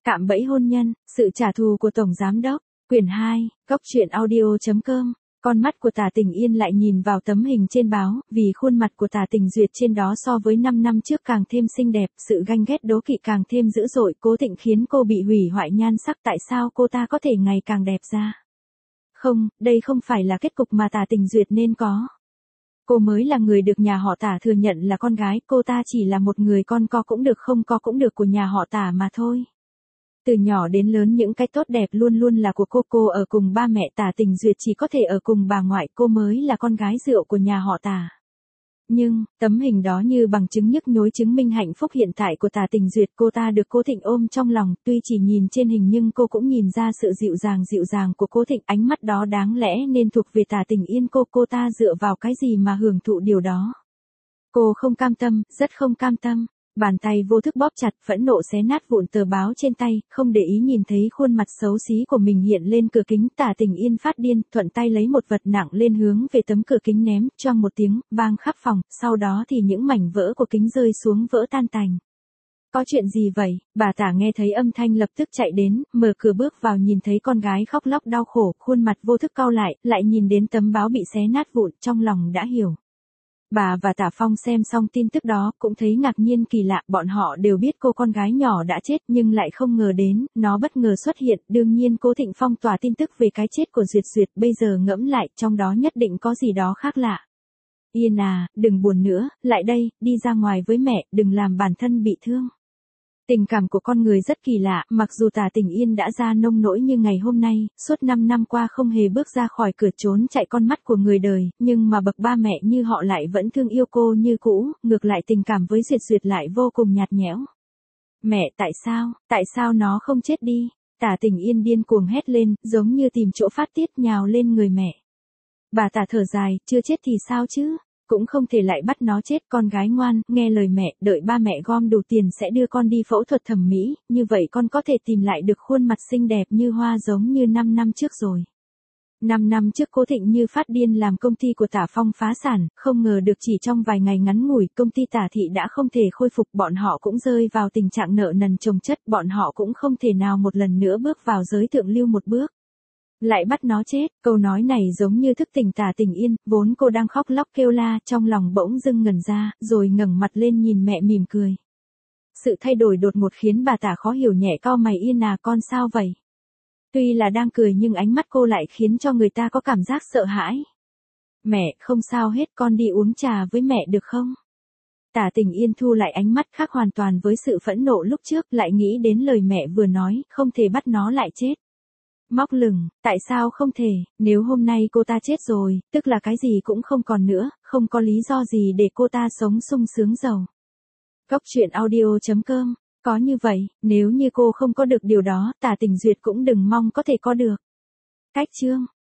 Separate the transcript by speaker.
Speaker 1: Cạm bẫy hôn nhân, sự trả thù của Tổng Giám Đốc. Quyển 2, Cốc truyện audio.com. Con mắt của Tả Tình Yên lại nhìn vào tấm hình trên báo, vì khuôn mặt của Tả Tình Duyệt trên đó so với 5 năm trước càng thêm xinh đẹp, sự ganh ghét đố kỵ càng thêm dữ dội, Cố Thịnh khiến cô bị hủy hoại nhan sắc, tại sao cô ta có thể ngày càng đẹp ra? Không, đây không phải là kết cục mà Tả Tình Duyệt nên có. Cô mới là người được nhà họ Tả thừa nhận là con gái, cô ta chỉ là một người con có cũng được không có cũng được của nhà họ Tả mà thôi. Từ nhỏ đến lớn những cái tốt đẹp luôn luôn là của cô ở cùng ba mẹ, Tả Tình Duyệt chỉ có thể ở cùng bà ngoại, cô mới là con gái rượu của nhà họ Tả. Nhưng, tấm hình đó như bằng chứng nhức nhối chứng minh hạnh phúc hiện tại của Tả Tình Duyệt, cô ta được Cố Thịnh ôm trong lòng, tuy chỉ nhìn trên hình nhưng cô cũng nhìn ra sự dịu dàng của Cố Thịnh, ánh mắt đó đáng lẽ nên thuộc về Tả Tình Yên, cô ta dựa vào cái gì mà hưởng thụ điều đó? Cô không cam tâm, rất không cam tâm. Bàn tay vô thức bóp chặt, phẫn nộ xé nát vụn tờ báo trên tay, không để ý nhìn thấy khuôn mặt xấu xí của mình hiện lên cửa kính. Tả Tình Yên phát điên, thuận tay lấy một vật nặng lên hướng về tấm cửa kính ném, choang một tiếng, vang khắp phòng, sau đó thì những mảnh vỡ của kính rơi xuống vỡ tan tành. Có chuyện gì vậy? Bà Tả nghe thấy âm thanh lập tức chạy đến, mở cửa bước vào, nhìn thấy con gái khóc lóc đau khổ, khuôn mặt vô thức cau lại nhìn đến tấm báo bị xé nát vụn, trong lòng đã hiểu. Bà và Tả Phong xem xong tin tức đó, cũng thấy ngạc nhiên kỳ lạ, bọn họ đều biết cô con gái nhỏ đã chết nhưng lại không ngờ đến, nó bất ngờ xuất hiện, đương nhiên Cố Thịnh phong tỏa tin tức về cái chết của Duyệt, bây giờ ngẫm lại, trong đó nhất định có gì đó khác lạ. Yên à, đừng buồn nữa, lại đây, đi ra ngoài với mẹ, đừng làm bản thân bị thương. Tình cảm của con người rất kỳ lạ, mặc dù Tả Tình Yên đã ra nông nỗi như ngày hôm nay, suốt 5 năm qua không hề bước ra khỏi cửa trốn chạy con mắt của người đời, nhưng mà bậc ba mẹ như họ lại vẫn thương yêu cô như cũ, ngược lại tình cảm với Duyệt lại vô cùng nhạt nhẽo. Mẹ, tại sao nó không chết đi? Tả Tình Yên điên cuồng hét lên, giống như tìm chỗ phát tiết nhào lên người mẹ. Bà Tả thở dài, chưa chết thì sao chứ? Cũng không thể lại bắt nó chết, con gái ngoan, nghe lời mẹ, đợi ba mẹ gom đủ tiền sẽ đưa con đi phẫu thuật thẩm mỹ, như vậy con có thể tìm lại được khuôn mặt xinh đẹp như hoa giống như 5 năm trước rồi. 5 năm trước Cố Thịnh như phát điên làm công ty của Tả Phong phá sản, không ngờ được chỉ trong vài ngày ngắn ngủi, công ty Tả Thị đã không thể khôi phục, bọn họ cũng rơi vào tình trạng nợ nần chồng chất, bọn họ cũng không thể nào một lần nữa bước vào giới thượng lưu một bước. Lại bắt nó chết, câu nói này giống như thức tỉnh Tả Tình Yên, vốn cô đang khóc lóc kêu la, trong lòng bỗng dưng ngẩn ra, rồi ngẩng mặt lên nhìn mẹ mỉm cười. Sự thay đổi đột ngột khiến bà Tả khó hiểu, nhẹ cau mày. Yên à, con sao vậy? Tuy là đang cười nhưng ánh mắt cô lại khiến cho người ta có cảm giác sợ hãi. Mẹ, không sao hết, con đi uống trà với mẹ được không? Tả Tình Yên thu lại ánh mắt, khác hoàn toàn với sự phẫn nộ lúc trước, lại nghĩ đến lời mẹ vừa nói, không thể bắt nó lại chết. Móc lửng, tại sao không thể, nếu hôm nay cô ta chết rồi, tức là cái gì cũng không còn nữa, không có lý do gì để cô ta sống sung sướng giàu. Cốc truyện audio.com, có như vậy, nếu như cô không có được điều đó, Tả Tình Duyệt cũng đừng mong có thể có được. Cách chương